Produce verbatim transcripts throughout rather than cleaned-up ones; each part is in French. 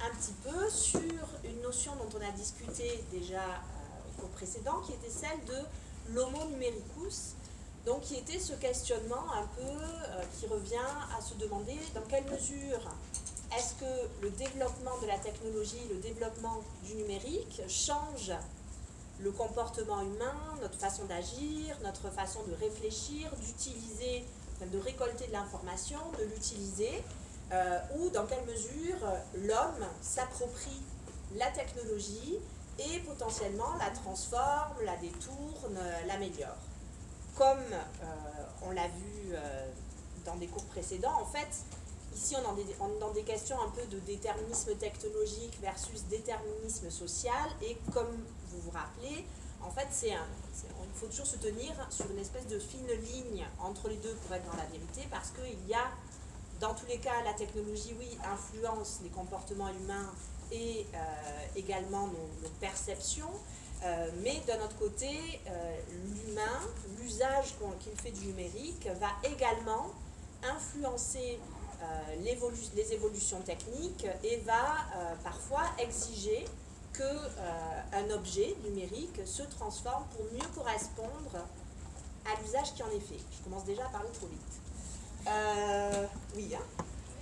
un petit peu sur une notion dont on a discuté déjà euh, au cours précédent, qui était celle de l'homo numericus, donc qui était ce questionnement un peu euh, qui revient à se demander dans quelle mesure est-ce que le développement de la technologie, le développement du numérique change le comportement humain, notre façon d'agir, notre façon de réfléchir, d'utiliser, de récolter de l'information, de l'utiliser, euh, ou dans quelle mesure l'homme s'approprie la technologie et potentiellement la transforme, la détourne, l'améliore. Comme euh, on l'a vu euh, dans des cours précédents, en fait, ici on est dans des questions un peu de déterminisme technologique versus déterminisme social, et comme vous vous rappelez, en fait, c'est un, c'est, il faut toujours se tenir sur une espèce de fine ligne entre les deux pour être dans la vérité, parce qu'il y a, dans tous les cas, la technologie, oui, influence les comportements humains et euh, également nos, nos perceptions, euh, mais d'un autre côté, euh, l'humain, l'usage qu'il fait du numérique va également influencer euh, l'évolu- les évolutions techniques et va euh, parfois exiger qu'un euh, objet numérique se transforme pour mieux correspondre à l'usage qui en est fait. Je commence déjà à parler trop vite. Euh, oui, hein.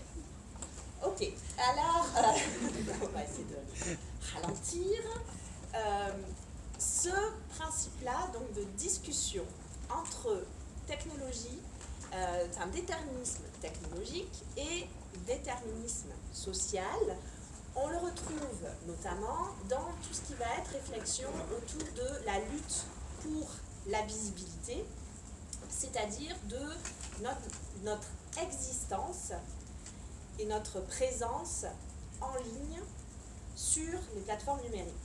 Ok, alors, euh, on va essayer de ralentir. Euh, ce principe-là, donc de discussion entre technologie, euh, un déterminisme technologique et déterminisme social, on le retrouve notamment dans tout ce qui va être réflexion autour de la lutte pour la visibilité, c'est-à-dire de notre, notre existence et notre présence en ligne sur les plateformes numériques,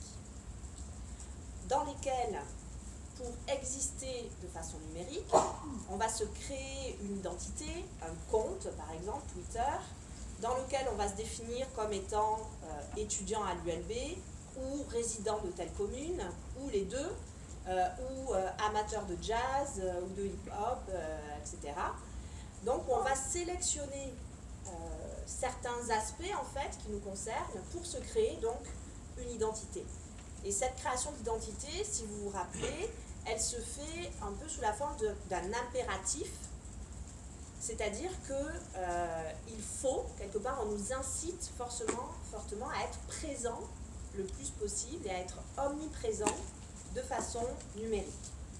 dans lesquelles, pour exister de façon numérique, on va se créer une identité, un compte, par exemple Twitter, dans lequel on va se définir comme étant euh, étudiant à l'U L B, ou résident de telle commune, ou les deux, euh, ou euh, amateur de jazz, euh, ou de hip-hop, euh, et cetera. Donc on va sélectionner euh, certains aspects en fait qui nous concernent pour se créer donc une identité. Et cette création d'identité, si vous vous rappelez, elle se fait un peu sous la forme de, d'un impératif, c'est-à-dire qu'il euh, faut, quelque part, on nous incite forcément, fortement à être présent le plus possible et à être omniprésent de façon numérique.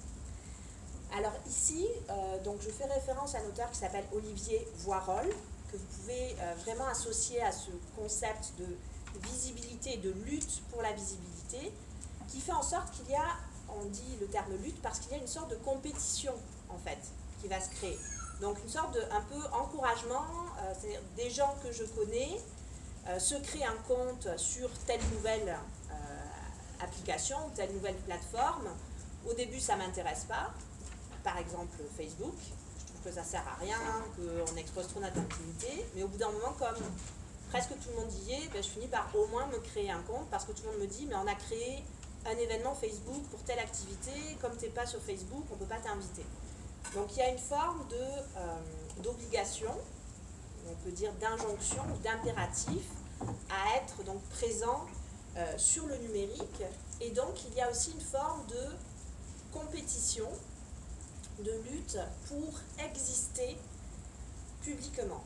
Alors ici, euh, donc je fais référence à un auteur qui s'appelle Olivier Voirol, que vous pouvez euh, vraiment associer à ce concept de visibilité et de lutte pour la visibilité, qui fait en sorte qu'il y a, on dit le terme lutte, parce qu'il y a une sorte de compétition, en fait, qui va se créer. Donc une sorte de, un peu encouragement, euh, c'est-à-dire des gens que je connais euh, se créent un compte sur telle nouvelle euh, application, telle nouvelle plateforme. Au début, ça ne m'intéresse pas. Par exemple, Facebook, je trouve que ça ne sert à rien, qu'on expose trop notre intimité, mais au bout d'un moment, comme presque tout le monde y est, ben, je finis par au moins me créer un compte, parce que tout le monde me dit, mais on a créé un événement Facebook pour telle activité, comme tu n'es pas sur Facebook, on ne peut pas t'inviter. Donc il y a une forme de, euh, d'obligation, on peut dire d'injonction ou d'impératif à être donc présent euh, sur le numérique, et donc il y a aussi une forme de compétition, de lutte pour exister publiquement.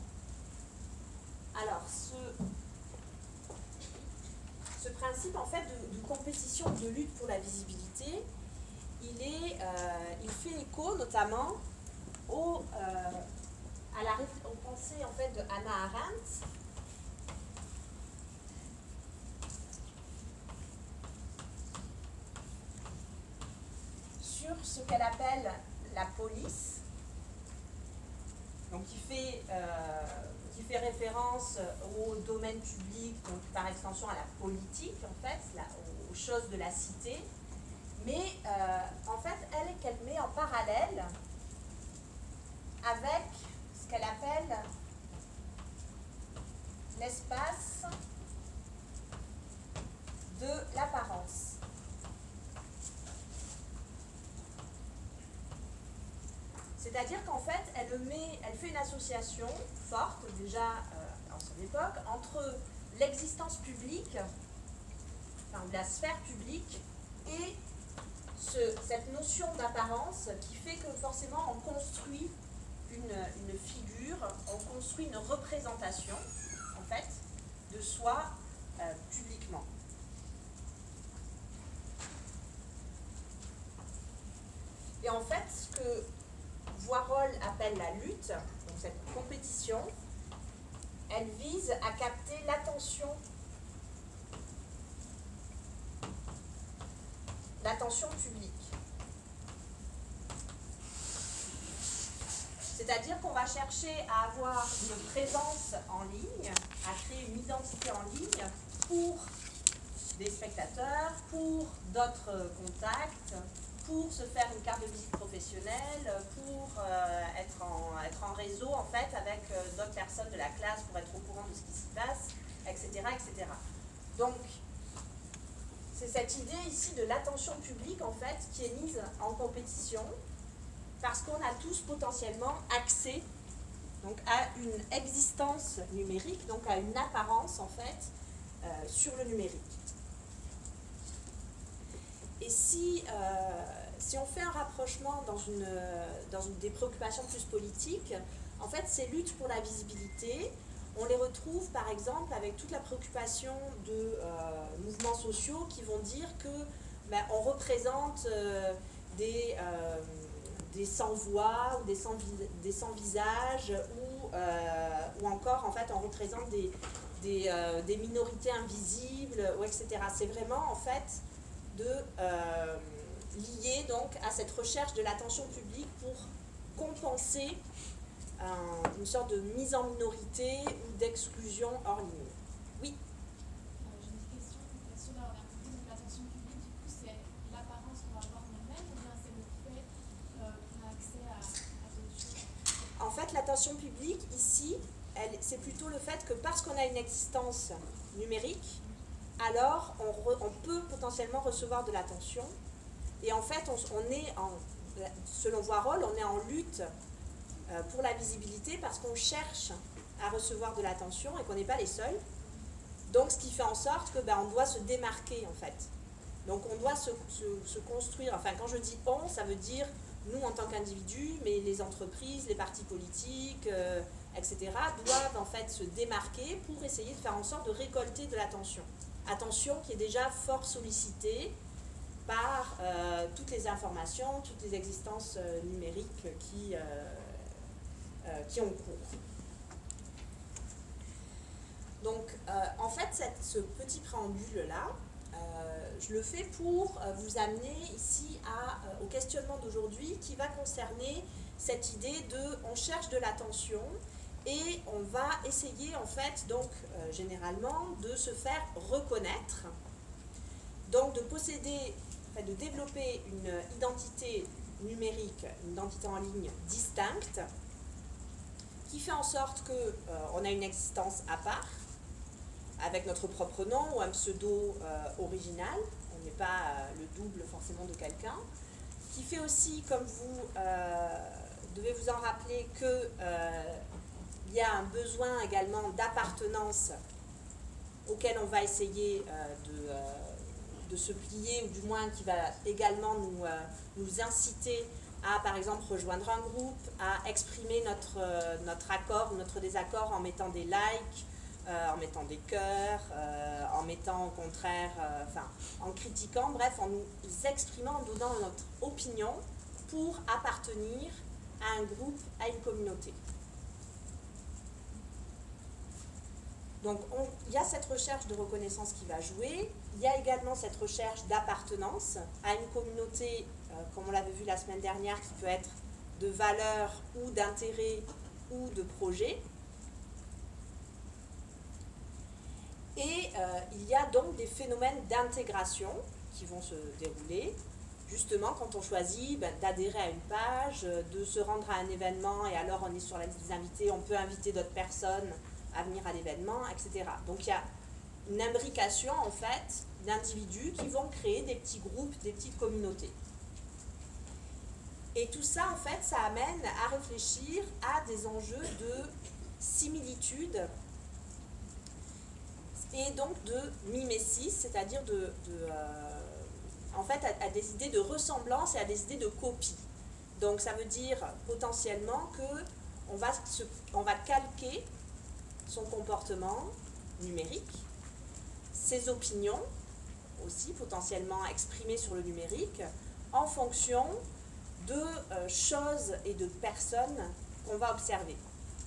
Alors, ce, ce principe en fait de, de compétition, de lutte pour la visibilité, il, est, euh, il fait écho notamment au, euh, à la, aux pensées en fait de Hannah Arendt, sur ce qu'elle appelle la police, donc qui fait, euh, qui fait référence au domaine public, donc par extension à la politique, en fait, la, aux choses de la cité, mais euh, en fait, elle, qu'elle met en parallèle avec ce qu'elle appelle l'espace de l'apparence. C'est-à-dire qu'en fait, elle, met, elle fait une association forte, déjà euh, en son époque, entre l'existence publique, enfin la sphère publique, et ce, cette notion d'apparence qui fait que forcément on construit une, une figure, on construit une représentation, en fait, de soi euh, publiquement. Et en fait, ce que Voirol appelle la lutte, donc cette compétition, elle vise à capter l'attention, l'attention publique. C'est-à-dire qu'on va chercher à avoir une présence en ligne, à créer une identité en ligne pour des spectateurs, pour d'autres contacts, pour se faire une carte de visite professionnelle, pour euh, être, en, être en réseau en fait avec euh, d'autres personnes de la classe pour être au courant de ce qui s'y passe, et cetera, et cetera. Donc, c'est cette idée ici de l'attention publique en fait qui est mise en compétition parce qu'on a tous potentiellement accès donc, à une existence numérique, donc à une apparence en fait euh, sur le numérique. Et si, euh, si on fait un rapprochement dans, une, dans une, des préoccupations plus politiques, en fait, ces luttes pour la visibilité, on les retrouve par exemple avec toute la préoccupation de euh, mouvements sociaux qui vont dire que ben, on représente euh, des, euh, des sans-voix ou des sans-visages ou, euh, ou encore en fait on représente des, des, euh, des minorités invisibles, ou et cetera. C'est vraiment en fait de euh, lié donc à cette recherche de l'attention publique pour compenser un, une sorte de mise en minorité ou d'exclusion hors ligne. Oui. Euh, J'ai une question. Sur l'attention publique, du coup, c'est l'apparence qu'on va avoir nous-mêmes ou bien c'est le fait euh, qu'on a accès à, à d'autres choses? En fait, l'attention publique, ici, c'est plutôt le fait que parce qu'on a une existence numérique, alors on, re, on peut potentiellement recevoir de l'attention. Et en fait, on, on est, en, selon Voirol, on est en lutte euh, pour la visibilité parce qu'on cherche à recevoir de l'attention et qu'on n'est pas les seuls. Donc, ce qui fait en sorte que ben, on doit se démarquer, en fait. Donc, on doit se, se, se construire. Enfin, quand je dis « on », ça veut dire nous en tant qu'individus, mais les entreprises, les partis politiques, euh, et cetera, doivent en fait se démarquer pour essayer de faire en sorte de récolter de l'attention. Attention qui est déjà fort sollicitée par euh, toutes les informations, toutes les existences euh, numériques qui, euh, euh, qui ont cours. Donc, euh, en fait, cette, ce petit préambule-là, euh, je le fais pour euh, vous amener ici à, euh, au questionnement d'aujourd'hui qui va concerner cette idée de on cherche de l'attention et on va essayer en fait donc euh, généralement de se faire reconnaître, donc de posséder, enfin, de développer une identité numérique, une identité en ligne distincte qui fait en sorte qu'on euh, a une existence à part avec notre propre nom ou un pseudo euh, original, on n'est pas euh, le double forcément de quelqu'un, qui fait aussi, comme vous euh, devez vous en rappeler, qu'il euh, y a un besoin également d'appartenance auquel on va essayer euh, de, euh, de se plier, ou du moins qui va également nous, euh, nous inciter à, par exemple, rejoindre un groupe, à exprimer notre, euh, notre accord ou notre désaccord en mettant des likes, Euh, en mettant des cœurs, euh, en mettant au contraire, euh, enfin, en critiquant, bref, en nous exprimant, en donnant notre opinion pour appartenir à un groupe, à une communauté. Donc, on, il y a cette recherche de reconnaissance qui va jouer, il y a également cette recherche d'appartenance à une communauté, euh, comme on l'avait vu la semaine dernière, qui peut être de valeurs ou d'intérêts ou de projets. Et euh, il y a donc des phénomènes d'intégration qui vont se dérouler, justement quand on choisit ben, d'adhérer à une page, de se rendre à un événement et alors on est sur la liste des invités, on peut inviter d'autres personnes à venir à l'événement, et cetera. Donc il y a une imbrication en fait d'individus qui vont créer des petits groupes, des petites communautés. Et tout ça en fait, ça amène à réfléchir à des enjeux de similitude. et donc de mimésis, c'est-à-dire de, de euh, en fait, à, à des idées de ressemblance et à des idées de copie. Donc ça veut dire potentiellement que on va, se, on va calquer son comportement numérique, ses opinions aussi potentiellement exprimées sur le numérique, en fonction de euh, choses et de personnes qu'on va observer.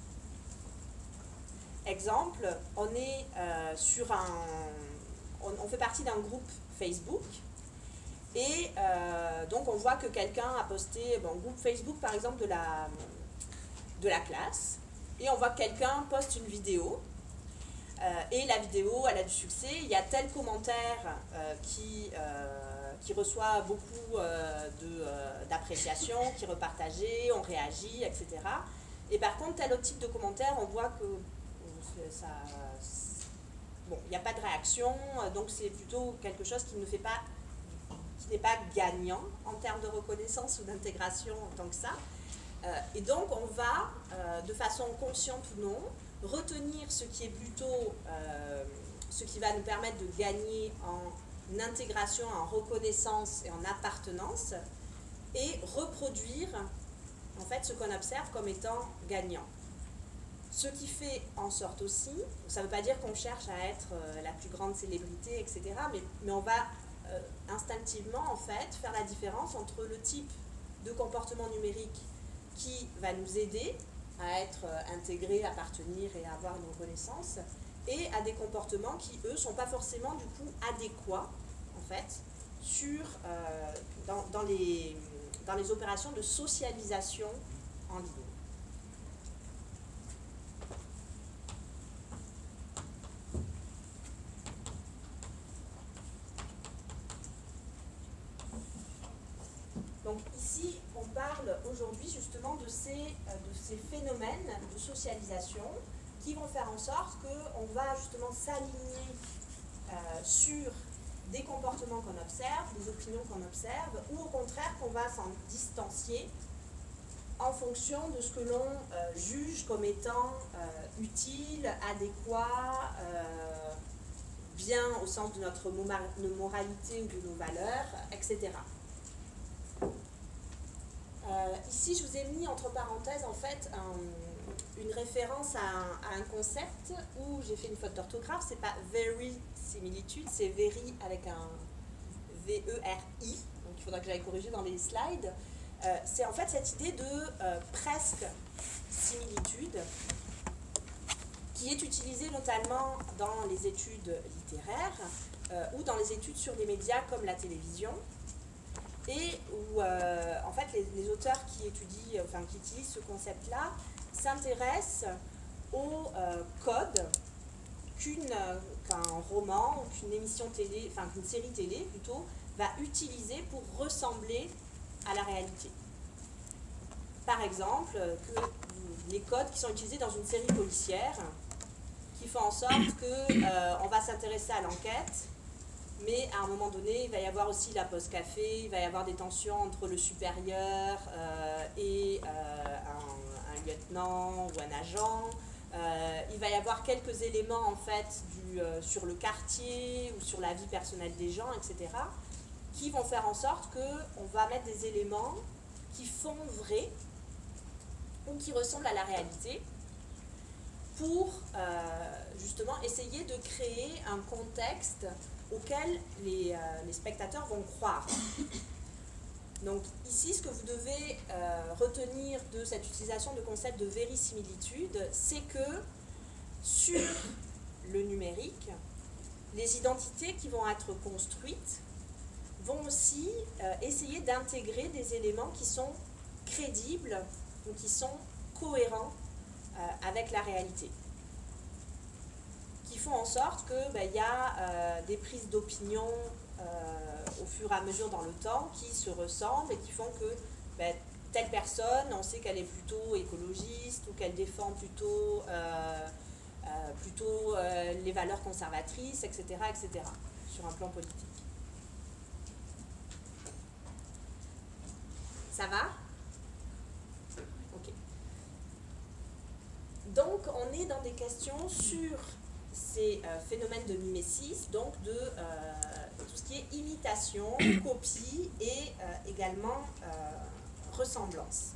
Exemple, on est euh, sur un, on, on fait partie d'un groupe Facebook et euh, donc on voit que quelqu'un a posté, bon, groupe Facebook par exemple de la, de la classe, et on voit que quelqu'un poste une vidéo euh, et la vidéo elle a du succès, il y a tel commentaire euh, qui, euh, qui reçoit beaucoup euh, de, euh, d'appréciation, qui est repartagé, on réagit, et cetera. Et par contre tel autre type de commentaire, on voit que ça, bon, il n'y a pas de réaction, donc c'est plutôt quelque chose qui ne fait pas, qui n'est pas gagnant en termes de reconnaissance ou d'intégration en tant que ça. Euh, et donc on va, euh, de façon consciente ou non, retenir ce qui est plutôt, euh, ce qui va nous permettre de gagner en intégration, en reconnaissance et en appartenance, et reproduire en fait ce qu'on observe comme étant gagnant. Ce qui fait en sorte aussi, ça ne veut pas dire qu'on cherche à être euh, la plus grande célébrité, et cetera, mais, mais on va euh, instinctivement en fait faire la différence entre le type de comportement numérique qui va nous aider à être euh, intégré, appartenir et à avoir une reconnaissance, et à des comportements qui, eux, ne sont pas forcément du coup adéquats en fait sur, euh, dans, dans, les, dans les opérations de socialisation en ligne. Donc ici, on parle aujourd'hui justement de ces, de ces phénomènes de socialisation qui vont faire en sorte qu'on va justement s'aligner euh, sur des comportements qu'on observe, des opinions qu'on observe, ou au contraire qu'on va s'en distancier en fonction de ce que l'on euh, juge comme étant euh, utile, adéquat, euh, bien au sens de notre moralité ou de nos valeurs, et cetera. Euh, ici, je vous ai mis entre parenthèses en fait un, une référence à un, à un concept où j'ai fait une faute d'orthographe. C'est pas verisimilitude, c'est very avec un V E R I. Donc il faudra que j'aille corriger dans les slides. Euh, c'est en fait cette idée de euh, presque similitude qui est utilisée notamment dans les études littéraires euh, ou dans les études sur des médias comme la télévision. Et où, euh, en fait, les, les auteurs qui étudient, enfin, qui utilisent ce concept-là, s'intéressent au euh, code qu'une, qu'un roman ou qu'une émission télé, enfin, qu'une série télé, plutôt, va utiliser pour ressembler à la réalité. Par exemple, que les codes qui sont utilisés dans une série policière, qui font en sorte qu'on euh, va s'intéresser à l'enquête, mais à un moment donné, il va y avoir aussi la pause café, il va y avoir des tensions entre le supérieur euh, et euh, un, un lieutenant ou un agent. Euh, il va y avoir quelques éléments en fait du, euh, sur le quartier ou sur la vie personnelle des gens, et cetera, qui vont faire en sorte qu'on va mettre des éléments qui font vrai ou qui ressemblent à la réalité pour euh, justement essayer de créer un contexte auquel les, euh, les spectateurs vont croire. Donc ici, ce que vous devez euh, retenir de cette utilisation de concept de verisimilitude, c'est que sur le numérique, les identités qui vont être construites vont aussi euh, essayer d'intégrer des éléments qui sont crédibles ou qui sont cohérents euh, avec la réalité, qui font en sorte qu'il ben, y a euh, des prises d'opinion euh, au fur et à mesure dans le temps qui se ressemblent et qui font que ben, telle personne, on sait qu'elle est plutôt écologiste ou qu'elle défend plutôt, euh, euh, plutôt euh, les valeurs conservatrices, et cetera, et cetera, sur un plan politique. Ça va ? Ok. Donc, on est dans des questions sur ces euh, phénomènes de mimésis, donc de euh, tout ce qui est imitation, copie et euh, également euh, ressemblance.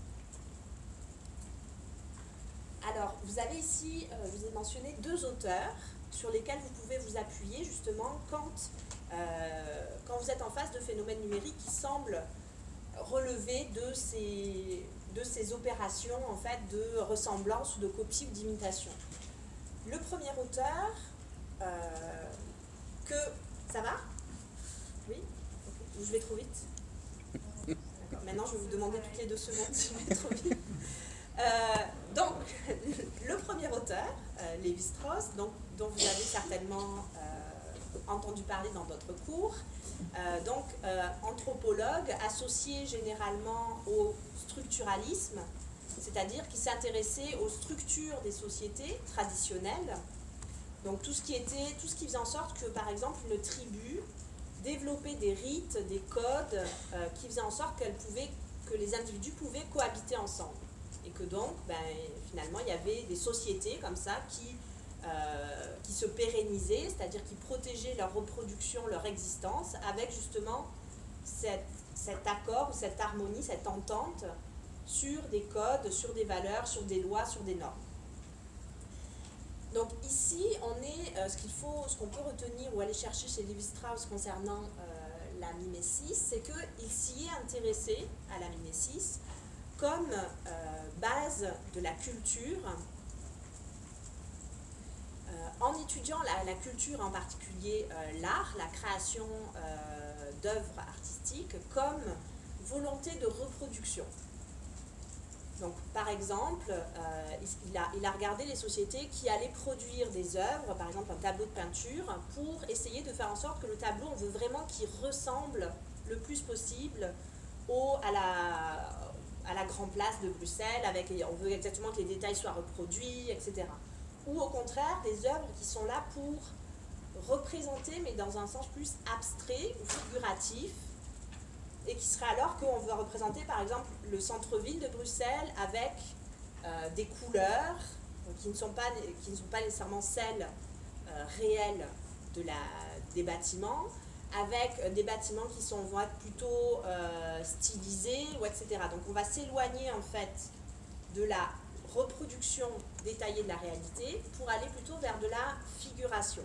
Alors, vous avez ici, euh, je vous ai mentionné deux auteurs sur lesquels vous pouvez vous appuyer justement quand, euh, quand vous êtes en face de phénomènes numériques qui semblent relever de ces, de ces opérations en fait, de ressemblance ou de copie ou d'imitation. Le premier auteur, euh, que... Ça va? Oui? Okay. Ou je vais trop vite? D'accord. Maintenant, je vais vous demander toutes les deux secondes si je vais trop vite. Euh, donc, le premier auteur, euh, Lévi-Strauss, donc, dont vous avez certainement euh, entendu parler dans d'autres cours, euh, donc euh, anthropologue associé généralement au structuralisme, c'est-à-dire qui s'intéressait aux structures des sociétés traditionnelles, donc tout ce qui était, tout ce qui faisait en sorte que, par exemple, une tribu développait des rites, des codes euh, qui faisaient en sorte qu'elle pouvait, que les individus pouvaient cohabiter ensemble. Et que donc, ben, finalement, il y avait des sociétés comme ça qui, euh, qui se pérennisaient, c'est-à-dire qui protégeaient leur reproduction, leur existence, avec justement cette, cet accord ou cette harmonie, cette entente sur des codes, sur des valeurs, sur des lois, sur des normes. Donc ici, on est, euh, ce qu'il faut, ce qu'on peut retenir ou aller chercher chez Lévi-Strauss concernant euh, la mimésis, c'est qu'il s'y est intéressé à la mimésis comme euh, base de la culture, euh, en étudiant la, la culture, en particulier euh, l'art, la création euh, d'œuvres artistiques, comme volonté de reproduction. Donc, par exemple, euh, il, a, il a regardé les sociétés qui allaient produire des œuvres, par exemple un tableau de peinture, pour essayer de faire en sorte que le tableau, on veut vraiment qu'il ressemble le plus possible au, à la... à la Grand Place de Bruxelles, avec les, on veut exactement que les détails soient reproduits, et cetera. Ou au contraire, des œuvres qui sont là pour représenter, mais dans un sens plus abstrait ou figuratif, et qui serait alors qu'on veut représenter, par exemple, le centre-ville de Bruxelles avec euh, des couleurs donc, qui, ne sont pas, qui ne sont pas nécessairement celles euh, réelles de la, des bâtiments, avec des bâtiments qui sont, vont être plutôt euh, stylisés, ou et cetera. Donc on va s'éloigner en fait de la reproduction détaillée de la réalité pour aller plutôt vers de la figuration.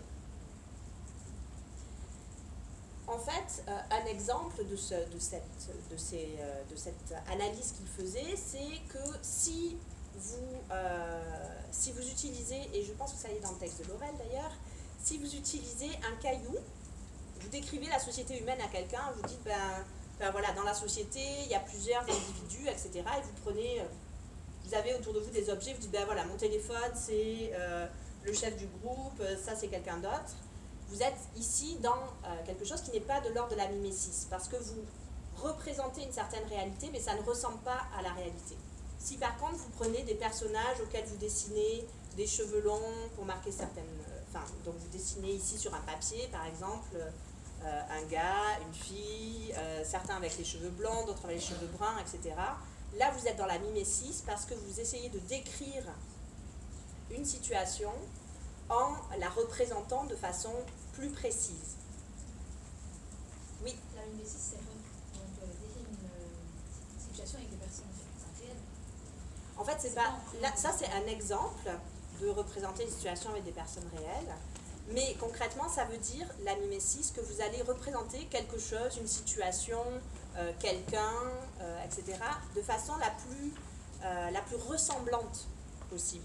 En fait, euh, un exemple de, ce, de, cette, de, ces, euh, de cette analyse qu'il faisait, c'est que si vous, euh, si vous utilisez, et je pense que ça y est dans le texte de Laurel d'ailleurs, si vous utilisez un caillou, vous décrivez la société humaine à quelqu'un, vous dites, ben, ben voilà, dans la société, il y a plusieurs individus, et cetera. Et vous prenez, vous avez autour de vous des objets, vous dites, ben voilà, mon téléphone, c'est euh, le chef du groupe, ça, c'est quelqu'un d'autre. Vous êtes ici dans euh, quelque chose qui n'est pas de l'ordre de la mimésis, parce que vous représentez une certaine réalité, mais ça ne ressemble pas à la réalité. Si par contre, vous prenez des personnages auxquels vous dessinez des cheveux longs pour marquer certaines... Enfin, donc vous dessinez ici sur un papier, par exemple, euh, un gars, une fille, euh, certains avec les cheveux blancs, d'autres avec les cheveux bruns, et cetera. Là, vous êtes dans la mimésis parce que vous essayez de décrire une situation en la représentant de façon plus précise. Oui. La mimésis, c'est quand on décrit une situation avec des personnes réelles. En fait, c'est pas. Là, ça, c'est un exemple de représenter une situation avec des personnes réelles. Mais concrètement, ça veut dire, la mimésis, que vous allez représenter quelque chose, une situation, euh, quelqu'un, euh, et cetera, de façon la plus, euh, la plus ressemblante possible.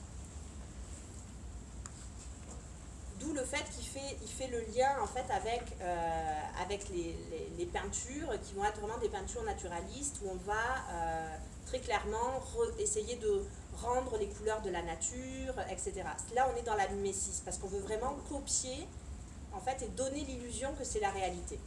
D'où le fait qu'il fait, il fait le lien en fait avec, euh, avec les, les, les peintures qui vont être vraiment des peintures naturalistes où on va euh, très clairement re- essayer de rendre les couleurs de la nature, et cetera. Là, on est dans la mimésis parce qu'on veut vraiment copier en fait et donner l'illusion que c'est la réalité.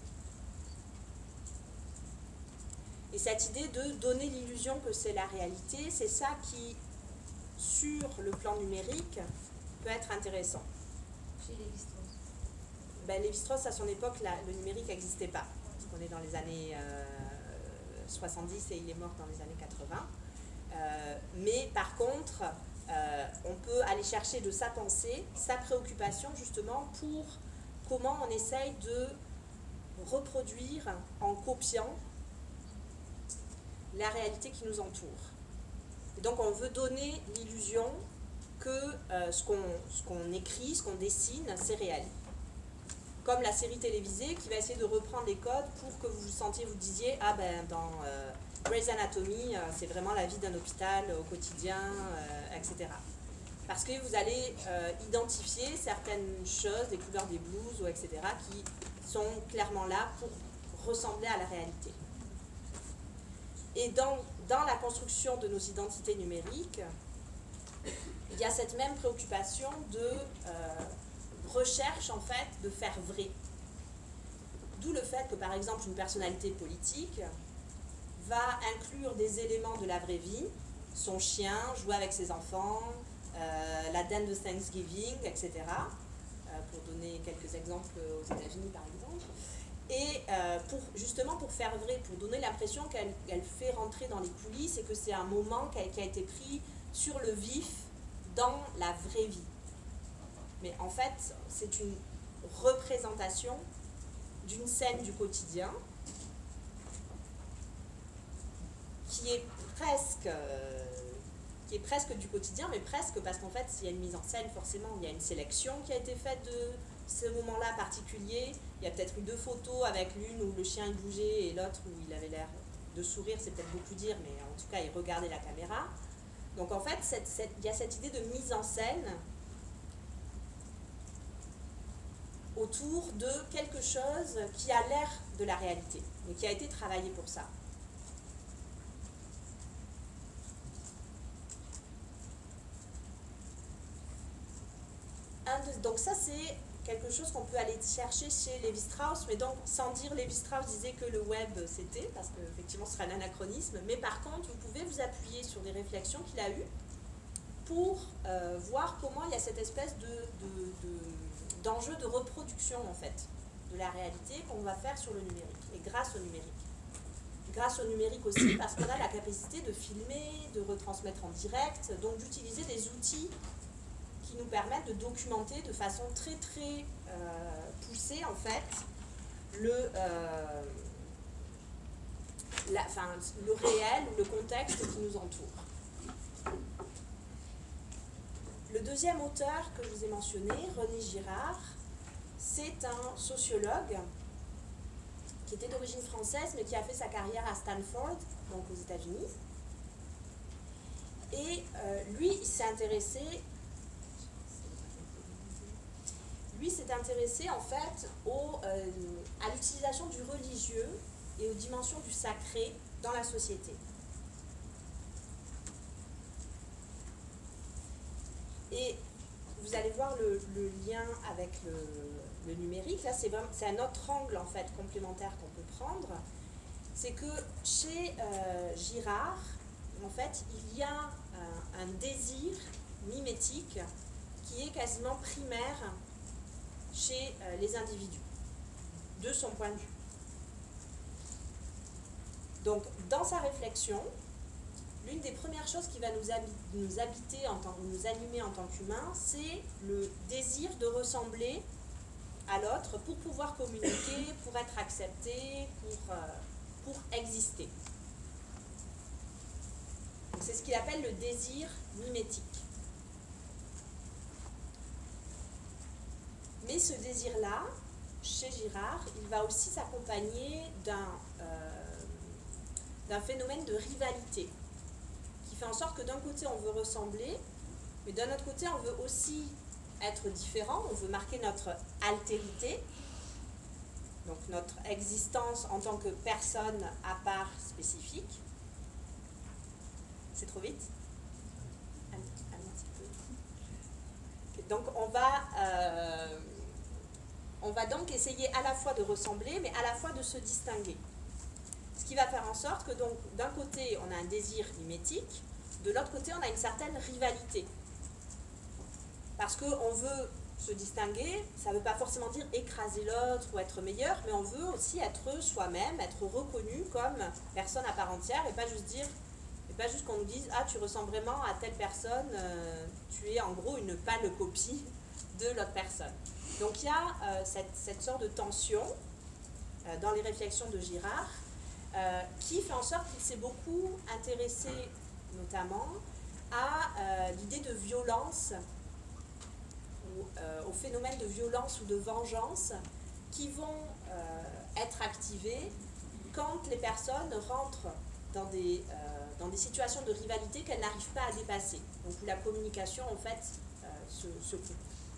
Et cette idée de donner l'illusion que c'est la réalité, c'est ça qui, sur le plan numérique, peut être intéressant. Chez Lévi-Strauss. Ben, Lévi-Strauss, à son époque, la, le numérique n'existait pas. Parce qu'on est dans les années euh, soixante-dix et il est mort dans les années quatre-vingts. Euh, mais par contre, euh, on peut aller chercher de sa pensée, sa préoccupation justement pour comment on essaye de reproduire en copiant la réalité qui nous entoure. Et donc on veut donner l'illusion que euh, ce qu'on ce qu'on écrit, ce qu'on dessine, c'est réel. Comme la série télévisée qui va essayer de reprendre les codes pour que vous vous sentiez, vous disiez, ah ben dans euh, Grey's Anatomy, euh, c'est vraiment la vie d'un hôpital au quotidien, euh, et cetera. Parce que vous allez euh, identifier certaines choses, des couleurs des blouses, ou et cetera, qui sont clairement là pour ressembler à la réalité. Et dans, dans la construction de nos identités numériques, il y a cette même préoccupation de euh, recherche, en fait, de faire vrai. D'où le fait que, par exemple, une personnalité politique va inclure des éléments de la vraie vie, son chien, jouer avec ses enfants, euh, la dinde de Thanksgiving, et cetera, euh, pour donner quelques exemples aux États-Unis, par exemple. Et euh, pour, justement pour faire vrai, pour donner l'impression qu'elle qu'elle fait rentrer dans les coulisses et que c'est un moment qui a, qui a été pris sur le vif dans la vraie vie. Mais en fait, c'est une représentation d'une scène du quotidien qui est presque, euh, qui est presque du quotidien, mais presque parce qu'en fait, s'il y a une mise en scène, forcément, il y a une sélection qui a été faite de ce moment-là particulier. Il y a peut-être eu deux photos avec l'une où le chien il bougeait et l'autre où il avait l'air de sourire, c'est peut-être beaucoup dire, mais en tout cas, il regardait la caméra. Donc en fait, cette, cette, il y a cette idée de mise en scène autour de quelque chose qui a l'air de la réalité, mais qui a été travaillé pour ça. Un de, donc ça, c'est quelque chose qu'on peut aller chercher chez Lévi-Strauss, mais donc sans dire Lévi-Strauss disait que le web c'était, parce qu'effectivement ce serait un anachronisme, mais par contre vous pouvez vous appuyer sur des réflexions qu'il a eues pour euh, voir comment il y a cette espèce de, de, de, d'enjeu de reproduction en fait, de la réalité qu'on va faire sur le numérique, et grâce au numérique. Grâce au numérique aussi, parce qu'on a la capacité de filmer, de retransmettre en direct, donc d'utiliser des outils qui nous permettent de documenter de façon très très euh, poussée en fait le, euh, la, enfin, le réel ou le contexte qui nous entoure. Le deuxième auteur que je vous ai mentionné, René Girard, c'est un sociologue qui était d'origine française mais qui a fait sa carrière à Stanford, donc aux États-Unis. Et euh, lui, il s'est intéressé Lui s'est intéressé en fait au, euh, à l'utilisation du religieux et aux dimensions du sacré dans la société. Et vous allez voir le, le lien avec le, le numérique. Là, c'est, c'est un autre angle en fait complémentaire qu'on peut prendre. C'est que chez euh, Girard, en fait, il y a un, un désir mimétique qui est quasiment primaire chez euh, les individus, de son point de vue. Donc, dans sa réflexion, l'une des premières choses qui va nous, habi- nous habiter, en tant, nous animer en tant qu'humains, c'est le désir de ressembler à l'autre pour pouvoir communiquer, pour être accepté, pour, euh, pour exister. Donc, c'est ce qu'il appelle le désir mimétique. Mais ce désir-là, chez Girard, il va aussi s'accompagner d'un, euh, d'un phénomène de rivalité, qui fait en sorte que d'un côté, on veut ressembler, mais d'un autre côté, on veut aussi être différent, on veut marquer notre altérité, donc notre existence en tant que personne à part spécifique. C'est trop vite ? Un, un petit peu. Donc on va... Euh, On va donc essayer à la fois de ressembler, mais à la fois de se distinguer. Ce qui va faire en sorte que donc d'un côté, on a un désir mimétique, de l'autre côté, on a une certaine rivalité. Parce qu'on veut se distinguer, ça ne veut pas forcément dire écraser l'autre ou être meilleur, mais on veut aussi être soi-même, être reconnu comme personne à part entière, et pas juste dire, pas juste qu'on nous dise « Ah, tu ressens vraiment à telle personne, euh, tu es en gros une pâle copie de l'autre personne. » Donc il y a euh, cette, cette sorte de tension euh, dans les réflexions de Girard euh, qui fait en sorte qu'il s'est beaucoup intéressé notamment à euh, l'idée de violence, ou, euh, au phénomène de violence ou de vengeance qui vont euh, être activés quand les personnes rentrent dans des, euh, dans des situations de rivalité qu'elles n'arrivent pas à dépasser, donc où la communication en fait euh, se, se coupe.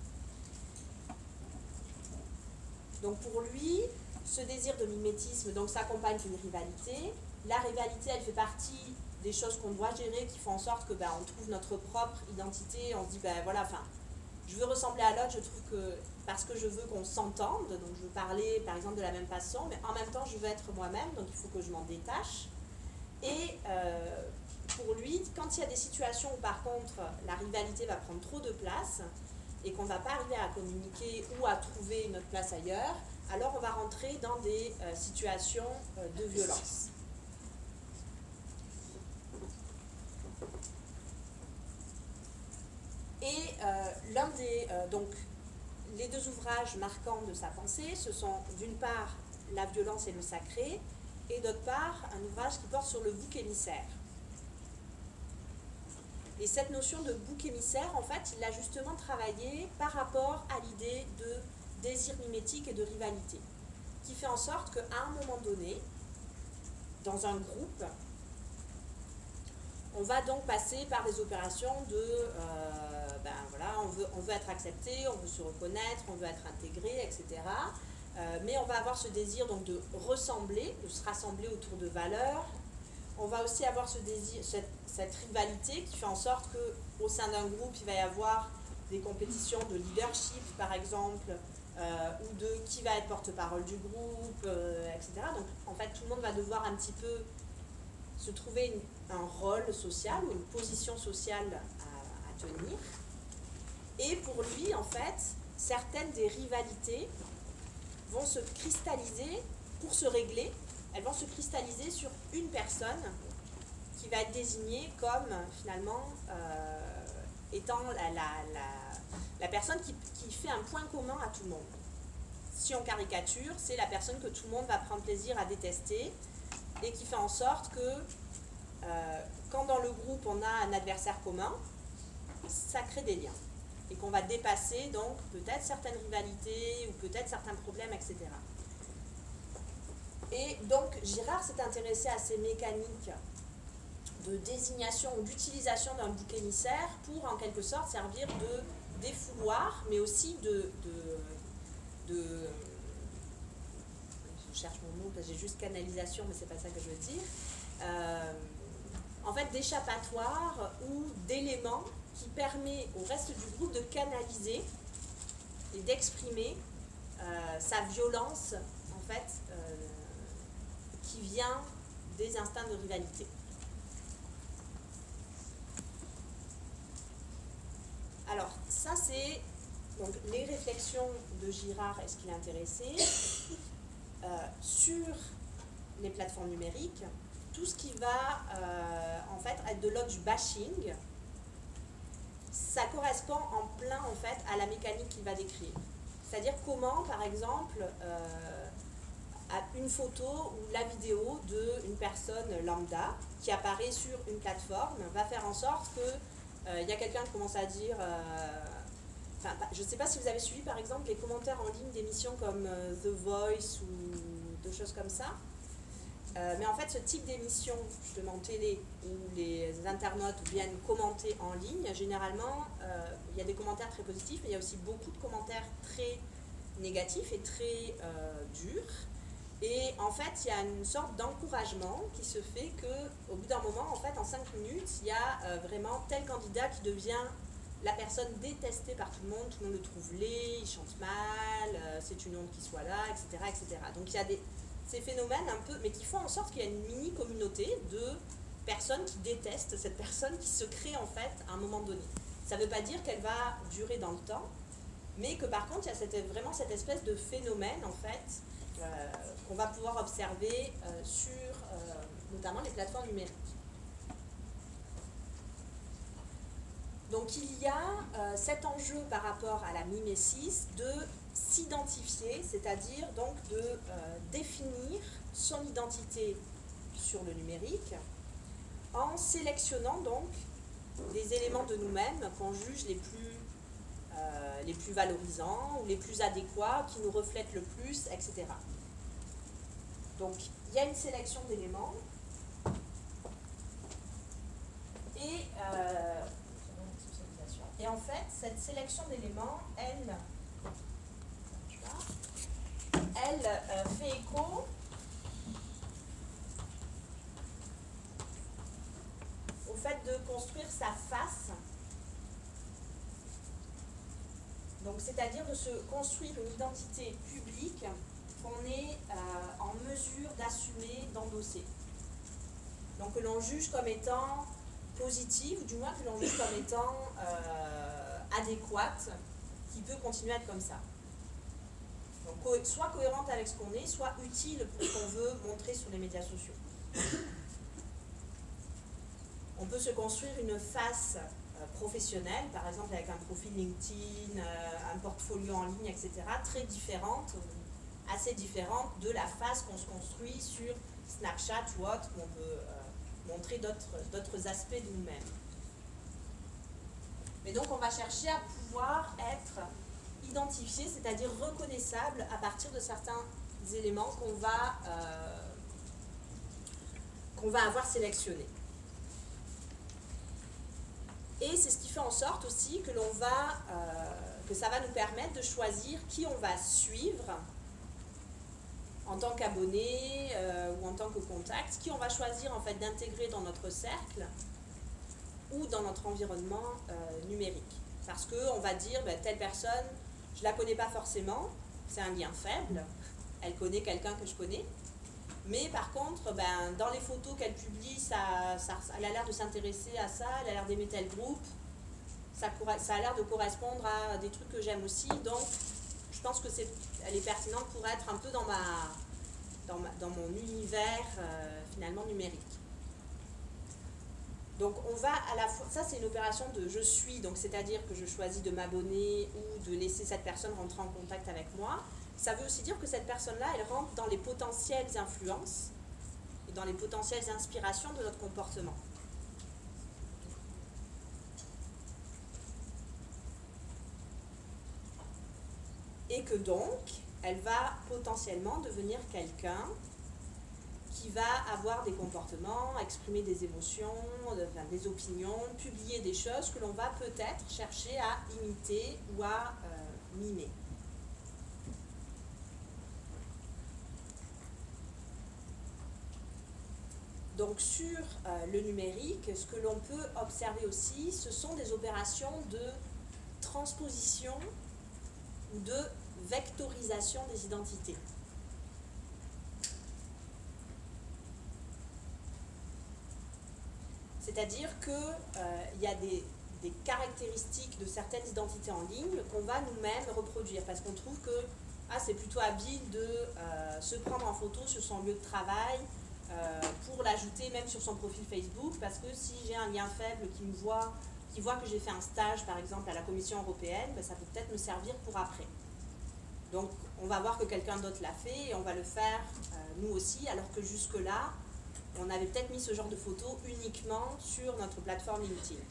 Donc pour lui, ce désir de mimétisme donc s'accompagne d'une rivalité. La rivalité, elle fait partie des choses qu'on doit gérer, qui font en sorte que ben, on trouve notre propre identité. On se dit ben voilà, enfin, je veux ressembler à l'autre. Je trouve que parce que je veux qu'on s'entende, donc je veux parler par exemple de la même façon, mais en même temps je veux être moi-même, donc il faut que je m'en détache. Et euh, pour lui, quand il y a des situations où par contre la rivalité va prendre trop de place et qu'on ne va pas arriver à communiquer ou à trouver notre place ailleurs, alors on va rentrer dans des euh, situations euh, de violence. Et euh, l'un des, euh, donc, les deux ouvrages marquants de sa pensée, ce sont d'une part La violence et le sacré, et d'autre part un ouvrage qui porte sur le bouc émissaire. Et cette notion de bouc émissaire, en fait, il l'a justement travaillé par rapport à l'idée de désir mimétique et de rivalité, qui fait en sorte qu'à un moment donné, dans un groupe, on va donc passer par des opérations de, euh, ben voilà, on veut, on veut être accepté, on veut se reconnaître, on veut être intégré, et cetera. Euh, mais on va avoir ce désir donc de ressembler, de se rassembler autour de valeurs. On va aussi avoir ce désir, cette, cette rivalité qui fait en sorte qu'au sein d'un groupe, il va y avoir des compétitions de leadership, par exemple, euh, ou de qui va être porte-parole du groupe, euh, et cetera. Donc, en fait, tout le monde va devoir un petit peu se trouver une, un rôle social ou une position sociale à, à tenir. Et pour lui, en fait, certaines des rivalités vont se cristalliser pour se régler. Elles vont se cristalliser sur une personne qui va être désignée comme, finalement, euh, étant la, la, la, la personne qui, qui fait un point commun à tout le monde. Si on caricature, c'est la personne que tout le monde va prendre plaisir à détester et qui fait en sorte que euh, quand dans le groupe on a un adversaire commun, ça crée des liens et qu'on va dépasser donc peut-être certaines rivalités ou peut-être certains problèmes, et cetera. Et donc Girard s'est intéressé à ces mécaniques de désignation ou d'utilisation d'un bouc émissaire pour en quelque sorte servir de défouloir, mais aussi de, de, de je cherche mon mot parce que j'ai juste canalisation, mais c'est pas ça que je veux dire, euh, en fait d'échappatoire ou d'éléments qui permet au reste du groupe de canaliser et d'exprimer euh, sa violence en fait euh, qui vient des instincts de rivalité. Alors ça c'est donc les réflexions de Girard et ce qui l'a intéressé euh, sur les plateformes numériques, tout ce qui va euh, en fait être de l'ordre du bashing. Ça correspond en plein en fait à la mécanique qu'il va décrire. C'est-à-dire comment, par exemple, euh, à une photo ou la vidéo d'une personne lambda qui apparaît sur une plateforme va faire en sorte que il euh, y a quelqu'un qui commence à dire, euh, enfin, je ne sais pas si vous avez suivi par exemple les commentaires en ligne d'émissions comme euh, The Voice ou de choses comme ça. Euh, mais en fait, ce type d'émission, justement télé, où les internautes viennent commenter en ligne, généralement, euh, il y a des commentaires très positifs, mais il y a aussi beaucoup de commentaires très négatifs et très euh, durs. Et en fait, il y a une sorte d'encouragement qui se fait qu'au bout d'un moment, en fait, en cinq minutes, il y a euh, vraiment tel candidat qui devient la personne détestée par tout le monde, tout le monde le trouve laid, il chante mal, euh, c'est une honte qu'il soit là, et cetera, et cetera. Donc il y a des ces phénomènes un peu, mais qui font en sorte qu'il y a une mini-communauté de personnes qui détestent cette personne qui se crée en fait à un moment donné. Ça ne veut pas dire qu'elle va durer dans le temps, mais que par contre il y a cette, vraiment cette espèce de phénomène en fait euh, qu'on va pouvoir observer euh, sur euh, notamment les plateformes numériques. Donc il y a euh, cet enjeu par rapport à la mimésis de s'identifier, c'est-à-dire donc de euh, définir son identité sur le numérique en sélectionnant donc des éléments de nous-mêmes qu'on juge les plus, euh, les plus valorisants ou les plus adéquats, qui nous reflètent le plus, et cetera. Donc il y a une sélection d'éléments et euh, Et en fait, cette sélection d'éléments, elle, elle euh, fait écho au fait de construire sa face. Donc, c'est-à-dire de se construire une identité publique qu'on est euh, en mesure d'assumer, d'endosser. Donc, que l'on juge comme étant positive, ou du moins que l'on juge comme étant euh, adéquate, qui peut continuer à être comme ça. Donc, co- soit cohérente avec ce qu'on est, soit utile pour ce qu'on veut montrer sur les médias sociaux. On peut se construire une face euh, professionnelle, par exemple avec un profil LinkedIn, euh, un portfolio en ligne, et cetera, très différente, assez différente de la face qu'on se construit sur Snapchat ou autre, où on peut euh, montrer d'autres aspects de nous-mêmes. Mais donc on va chercher à pouvoir être identifié, c'est-à-dire reconnaissable à partir de certains éléments qu'on va, euh, qu'on va avoir sélectionnés. Et c'est ce qui fait en sorte aussi que l'on va, euh, que ça va nous permettre de choisir qui on va suivre en tant qu'abonné euh, ou en tant que contact, qui on va choisir en fait d'intégrer dans notre cercle ou dans notre environnement euh, numérique. Parce qu'on va dire, ben, telle personne, je ne la connais pas forcément, c'est un lien faible, elle connaît quelqu'un que je connais, mais par contre, ben, dans les photos qu'elle publie, ça, ça, elle a l'air de s'intéresser à ça, elle a l'air d'aimer tel groupe, ça, ça a l'air de correspondre à des trucs que j'aime aussi, donc je pense que c'est, elle est pertinente pour être un peu dans, ma, dans, ma, dans mon univers euh, finalement numérique. Donc on va à la fois, ça c'est une opération de je suis, donc c'est-à-dire que je choisis de m'abonner ou de laisser cette personne rentrer en contact avec moi. Ça veut aussi dire que cette personne-là, elle rentre dans les potentielles influences et dans les potentielles inspirations de notre comportement. Et que donc, elle va potentiellement devenir quelqu'un qui va avoir des comportements, exprimer des émotions, des opinions, publier des choses que l'on va peut-être chercher à imiter ou à euh, mimer. Donc sur euh, le numérique, ce que l'on peut observer aussi, ce sont des opérations de transposition ou de vectorisation des identités. C'est-à-dire qu'il euh, y a des, des caractéristiques de certaines identités en ligne qu'on va nous-mêmes reproduire parce qu'on trouve que ah, c'est plutôt habile de euh, se prendre en photo sur son lieu de travail euh, pour l'ajouter même sur son profil Facebook, parce que si j'ai un lien faible qui me voit, qui voit que j'ai fait un stage par exemple à la Commission européenne, ben, ça peut peut-être me servir pour après. Donc on va voir que quelqu'un d'autre l'a fait et on va le faire euh, nous aussi, alors que jusque-là, on avait peut-être mis ce genre de photos uniquement sur notre plateforme LinkedIn.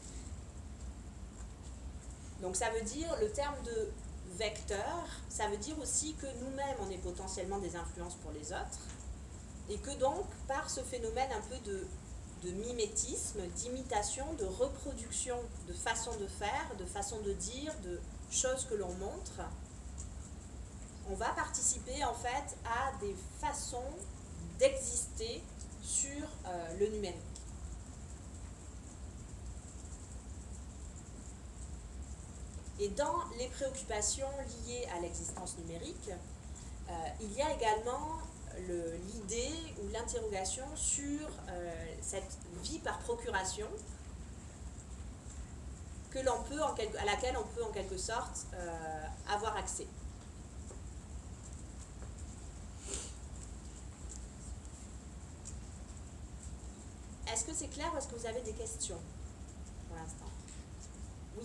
Donc ça veut dire, le terme de vecteur, ça veut dire aussi que nous-mêmes, on est potentiellement des influences pour les autres, et que donc, par ce phénomène un peu de, de mimétisme, d'imitation, de reproduction, de façon de faire, de façon de dire, de choses que l'on montre, on va participer en fait à des façons d'exister sur euh, le numérique. Et dans les préoccupations liées à l'existence numérique, euh, il y a également l'idée ou l'interrogation sur euh, cette vie par procuration que l'on peut en quelque, à laquelle on peut en quelque sorte euh, avoir accès. Est-ce que c'est clair ou est-ce que vous avez des questions pour l'instant?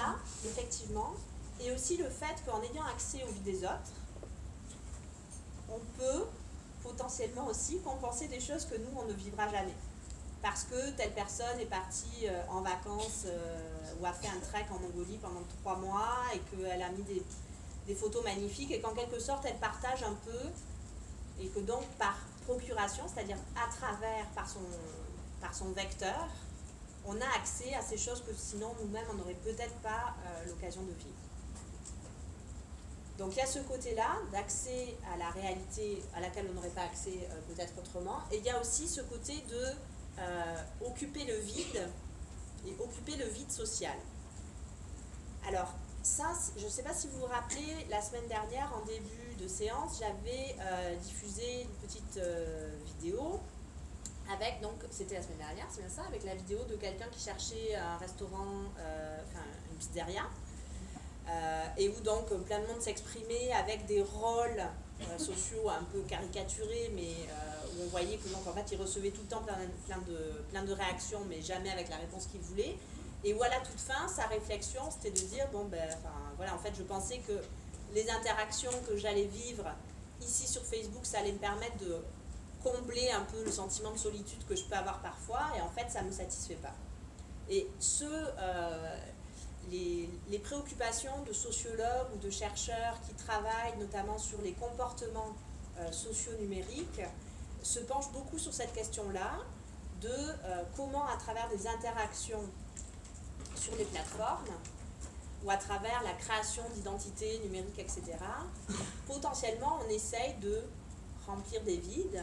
là, effectivement, et aussi le fait qu'en ayant accès aux vies des autres, on peut potentiellement aussi compenser des choses que nous, on ne vivra jamais. Parce que telle personne est partie euh, en vacances euh, ou a fait un trek en Mongolie pendant trois mois et qu'elle a mis des, des photos magnifiques et qu'en quelque sorte, elle partage un peu et que donc par procuration, c'est-à-dire à travers, par son, par son vecteur, on a accès à ces choses que sinon nous-mêmes, on n'aurait peut-être pas euh, l'occasion de vivre. Donc il y a ce côté-là d'accès à la réalité à laquelle on n'aurait pas accès euh, peut-être autrement. Et il y a aussi ce côté de euh, occuper le vide et occuper le vide social. Alors ça, je ne sais pas si vous vous rappelez, la semaine dernière, en début de séance, j'avais euh, diffusé une petite euh, vidéo avec, donc c'était la semaine dernière, c'est bien ça, avec la vidéo de quelqu'un qui cherchait un restaurant, euh, enfin une pizzeria. Euh, et où donc plein de monde s'exprimait avec des rôles euh, sociaux un peu caricaturés, mais euh, où on voyait que donc en fait ils recevaient tout le temps plein, plein, de, plein de réactions, mais jamais avec la réponse qu'ils voulaient. Et où à la toute fin, sa réflexion, c'était de dire, bon ben, enfin voilà, en fait je pensais que les interactions que j'allais vivre ici sur Facebook, ça allait me permettre de combler un peu le sentiment de solitude que je peux avoir parfois, et en fait ça ne me satisfait pas. Et ce... Euh, Les, les préoccupations de sociologues ou de chercheurs qui travaillent notamment sur les comportements euh, sociaux numériques se penchent beaucoup sur cette question-là de euh, comment à travers des interactions sur les plateformes ou à travers la création d'identités numériques, et cetera, potentiellement on essaye de remplir des vides.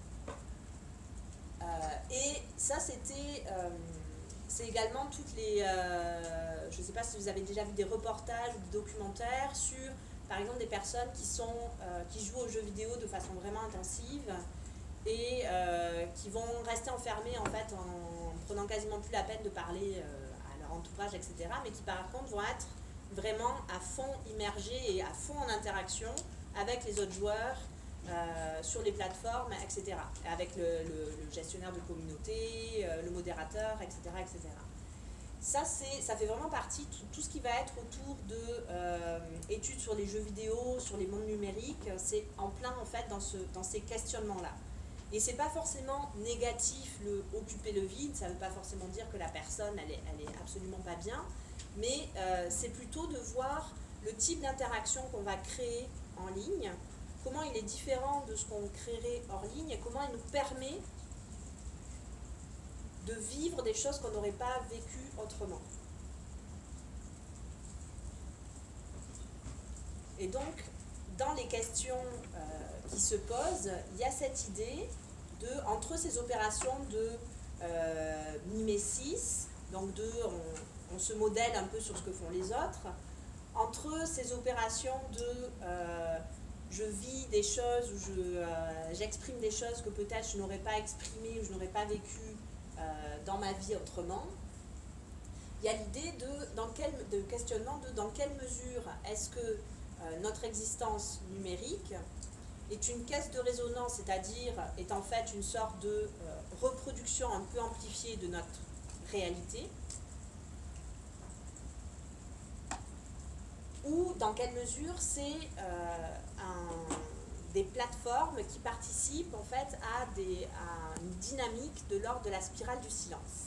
Euh, et ça c'était... Euh, C'est également toutes les... Euh, je ne sais pas si vous avez déjà vu des reportages ou des documentaires sur, par exemple, des personnes qui, sont, euh, qui jouent aux jeux vidéo de façon vraiment intensive et euh, qui vont rester enfermées en fait en prenant quasiment plus la peine de parler euh, à leur entourage, et cetera, mais qui par contre vont être vraiment à fond immergées et à fond en interaction avec les autres joueurs, Euh, sur les plateformes, et cetera, avec le, le, le gestionnaire de communauté, euh, le modérateur, et cetera, et cetera. Ça, c'est, ça fait vraiment partie de tout, tout ce qui va être autour de euh, études sur les jeux vidéo, sur les mondes numériques, c'est en plein en fait dans, ce, dans ces questionnements-là. Et c'est pas forcément négatif le occuper le vide, ça veut pas forcément dire que la personne elle est, elle est absolument pas bien, mais euh, c'est plutôt de voir le type d'interaction qu'on va créer en ligne, comment il est différent de ce qu'on créerait hors ligne et comment il nous permet de vivre des choses qu'on n'aurait pas vécues autrement. Et donc, dans les questions euh, qui se posent, il y a cette idée de, entre ces opérations de euh, mimésis, donc de, on, on se modèle un peu sur ce que font les autres, entre ces opérations de... Euh, je vis des choses, ou je, euh, j'exprime des choses que peut-être je n'aurais pas exprimées ou je n'aurais pas vécues euh, dans ma vie autrement. Il y a l'idée de, dans quel, de questionnement de dans quelle mesure est-ce que euh, notre existence numérique est une caisse de résonance, c'est-à-dire est en fait une sorte de euh, reproduction un peu amplifiée de notre réalité, ou dans quelle mesure c'est euh, un, des plateformes qui participent en fait à, des, à une dynamique de l'ordre de la spirale du silence.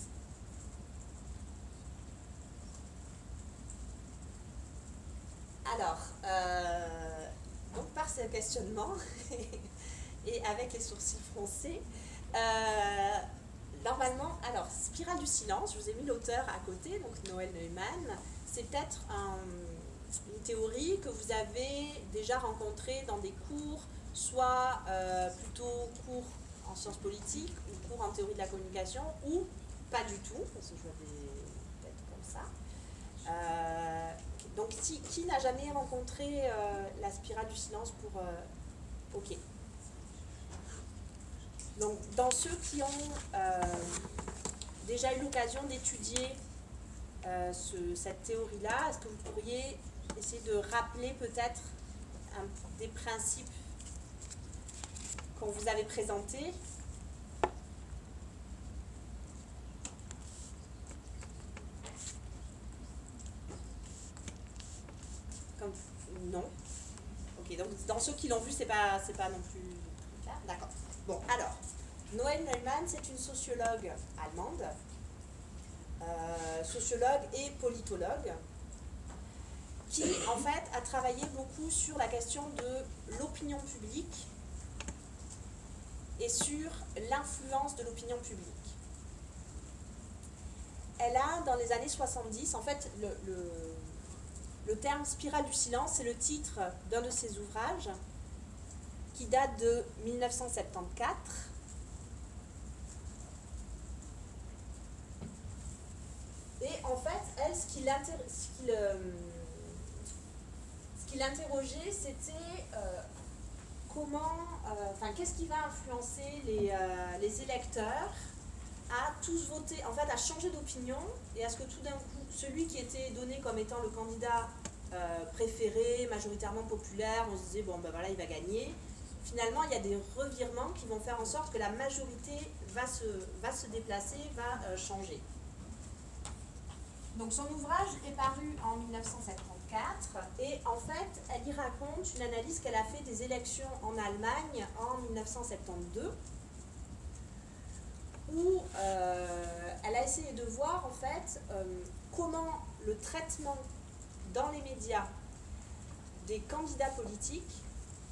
Alors, euh, donc par ce questionnement, et avec les sourcils froncés, euh, normalement, alors, spirale du silence, je vous ai mis l'auteur à côté, donc Noël Neumann, c'est peut-être un... une théorie que vous avez déjà rencontrée dans des cours, soit euh, plutôt cours en sciences politiques ou cours en théorie de la communication, ou pas du tout, parce que je vois des têtes comme ça. Euh, donc, si, qui n'a jamais rencontré euh, la spirale du silence pour... Euh, ok. Donc, dans ceux qui ont euh, déjà eu l'occasion d'étudier euh, ce, cette théorie-là, est-ce que vous pourriez essayer de rappeler peut-être un, des principes qu'on vous avait présentés? Non. Ok, donc dans ceux qui l'ont vu, c'est pas, c'est pas non plus clair. D'accord. Bon, alors, Noël Neumann, c'est une sociologue allemande, euh, sociologue et politologue, qui en fait a travaillé beaucoup sur la question de l'opinion publique et sur l'influence de l'opinion publique. Elle a, dans les années soixante-dix, en fait, le, le, le terme spirale du silence, c'est le titre d'un de ses ouvrages qui date de mille neuf cent soixante-quatorze. Et en fait, elle, ce qui l'interrogeait, c'était euh, comment, euh, enfin, qu'est-ce qui va influencer les, euh, les électeurs à tous voter, en fait, à changer d'opinion et à ce que tout d'un coup, celui qui était donné comme étant le candidat euh, préféré, majoritairement populaire, on se disait, bon, ben voilà, il va gagner. Finalement, il y a des revirements qui vont faire en sorte que la majorité va se, va se déplacer, va euh, changer. Donc son ouvrage est paru en mille neuf cent soixante-quatorze et en fait, elle y raconte une analyse qu'elle a fait des élections en Allemagne en mille neuf cent soixante-douze où euh, elle a essayé de voir en fait euh, comment le traitement dans les médias des candidats politiques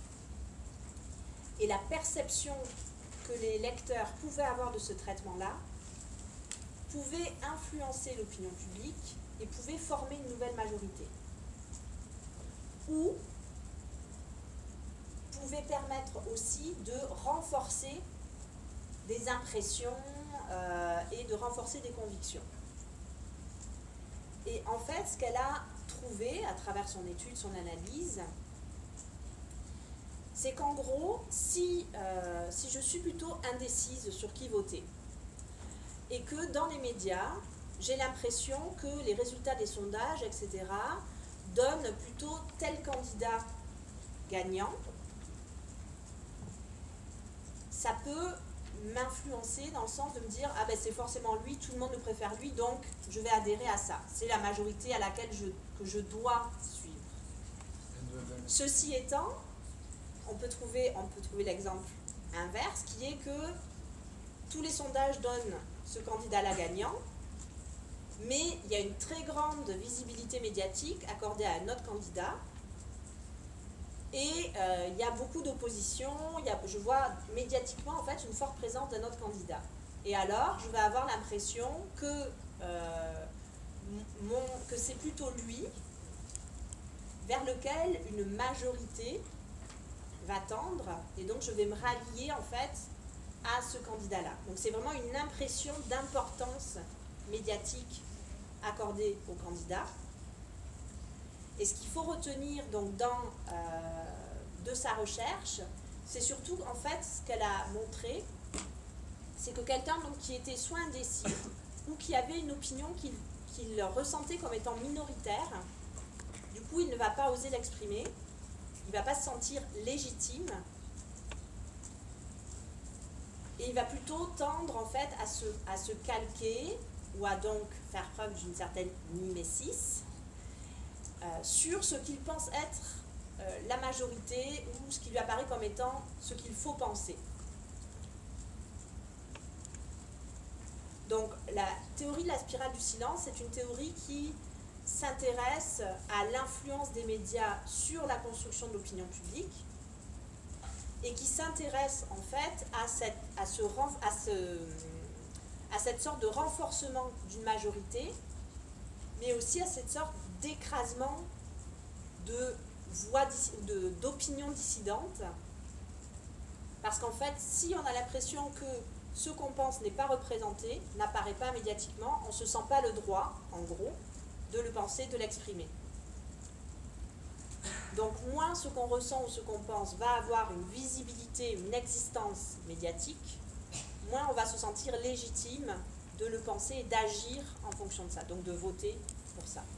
et la perception que les lecteurs pouvaient avoir de ce traitement-là pouvait influencer l'opinion publique et pouvait former une nouvelle majorité. Ou pouvait permettre aussi de renforcer des impressions euh, et de renforcer des convictions. Et en fait, ce qu'elle a trouvé à travers son étude, son analyse, c'est qu'en gros, si, euh, si je suis plutôt indécise sur qui voter, et que dans les médias, j'ai l'impression que les résultats des sondages, et cetera, donnent plutôt tel candidat gagnant, ça peut m'influencer dans le sens de me dire « Ah ben c'est forcément lui, tout le monde le préfère lui, donc je vais adhérer à ça. C'est la majorité à laquelle je, que je dois suivre. » Ceci étant, on peut trouver, on peut trouver l'exemple inverse, qui est que tous les sondages donnent ce candidat-là gagnant, mais il y a une très grande visibilité médiatique accordée à un autre candidat, et euh, il y a beaucoup d'opposition, je vois médiatiquement en fait une forte présence d'un autre candidat. Et alors, je vais avoir l'impression que, euh, mon, que c'est plutôt lui vers lequel une majorité va tendre, et donc je vais me rallier en fait à ce candidat-là. Donc c'est vraiment une impression d'importance médiatique accordée au candidat. Et ce qu'il faut retenir donc dans, euh, de sa recherche, c'est surtout en fait ce qu'elle a montré, c'est que quelqu'un donc, qui était soit indécis ou qui avait une opinion qu'il qu'il ressentait comme étant minoritaire, du coup il ne va pas oser l'exprimer, il ne va pas se sentir légitime, et il va plutôt tendre en fait à se, à se calquer ou à donc faire preuve d'une certaine mimésis euh, sur ce qu'il pense être euh, la majorité ou ce qui lui apparaît comme étant ce qu'il faut penser. Donc la théorie de la spirale du silence, c'est une théorie qui s'intéresse à l'influence des médias sur la construction de l'opinion publique et qui s'intéresse en fait à cette, à, ce, à, ce, à cette sorte de renforcement d'une majorité, mais aussi à cette sorte d'écrasement de voix, de, d'opinions dissidentes, parce qu'en fait, si on a l'impression que ce qu'on pense n'est pas représenté, n'apparaît pas médiatiquement, on ne se sent pas le droit, en gros, de le penser, de l'exprimer. Donc moins ce qu'on ressent ou ce qu'on pense va avoir une visibilité, une existence médiatique, moins on va se sentir légitime de le penser et d'agir en fonction de ça, donc de voter pour ça.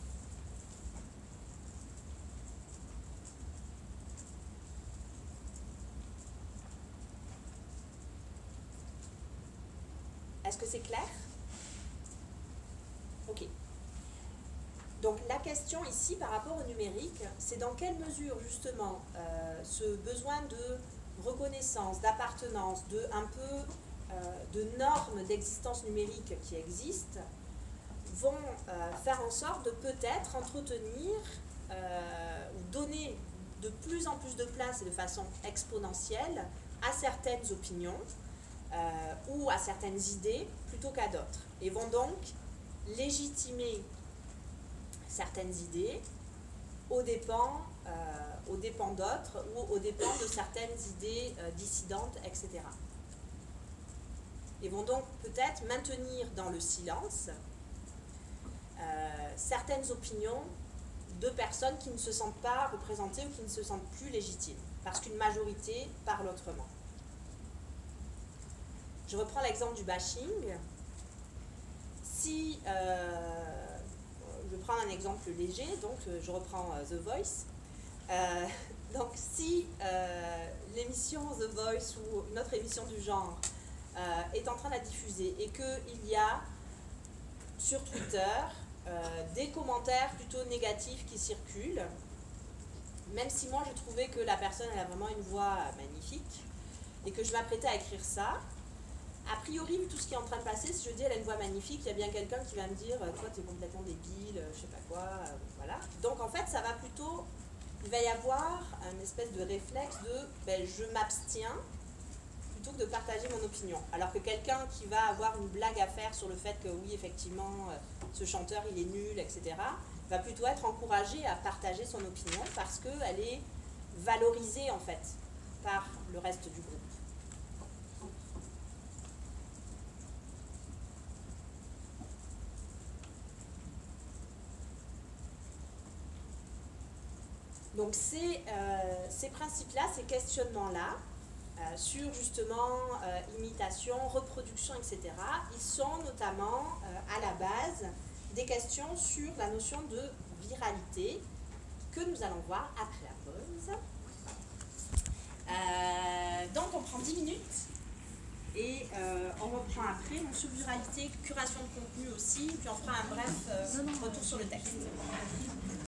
Est-ce que c'est clair? Ok. Donc la question ici par rapport au numérique, c'est dans quelle mesure justement euh, ce besoin de reconnaissance, d'appartenance, de un peu euh, de normes d'existence numérique qui existent, vont euh, faire en sorte de peut-être entretenir euh, ou donner de plus en plus de place et de façon exponentielle à certaines opinions euh, ou à certaines idées plutôt qu'à d'autres, et vont donc légitimer certaines idées aux dépens, euh, aux dépens d'autres ou aux dépens de certaines idées euh, dissidentes, et cetera. Et vont donc peut-être maintenir dans le silence euh, certaines opinions de personnes qui ne se sentent pas représentées ou qui ne se sentent plus légitimes, parce qu'une majorité parle autrement. Je reprends l'exemple du bashing. Si, euh, je prends un exemple léger, donc je reprends euh, The Voice. Euh, donc si euh, l'émission The Voice ou une autre émission du genre euh, est en train de la diffuser et qu'il y a sur Twitter euh, des commentaires plutôt négatifs qui circulent, même si moi je trouvais que la personne elle a vraiment une voix magnifique et que je m'apprêtais à écrire ça, a priori, vu tout ce qui est en train de passer, si je dis elle a une voix magnifique, il y a bien quelqu'un qui va me dire toi t'es complètement débile, je sais pas quoi, euh, voilà. Donc en fait ça va plutôt, il va y avoir une espèce de réflexe de ben, je m'abstiens plutôt que de partager mon opinion. Alors que quelqu'un qui va avoir une blague à faire sur le fait que oui effectivement euh, ce chanteur il est nul, et cetera, va plutôt être encouragé à partager son opinion parce qu'elle est valorisée en fait par le reste du groupe. Donc ces, euh, ces principes-là, ces questionnements-là, euh, sur justement euh, imitation, reproduction, et cetera, ils sont notamment euh, à la base des questions sur la notion de viralité que nous allons voir après la pause. Euh, donc on prend dix minutes et euh, on reprend après, donc sur viralité, curation de contenu aussi, puis on fera un bref euh, retour sur le texte.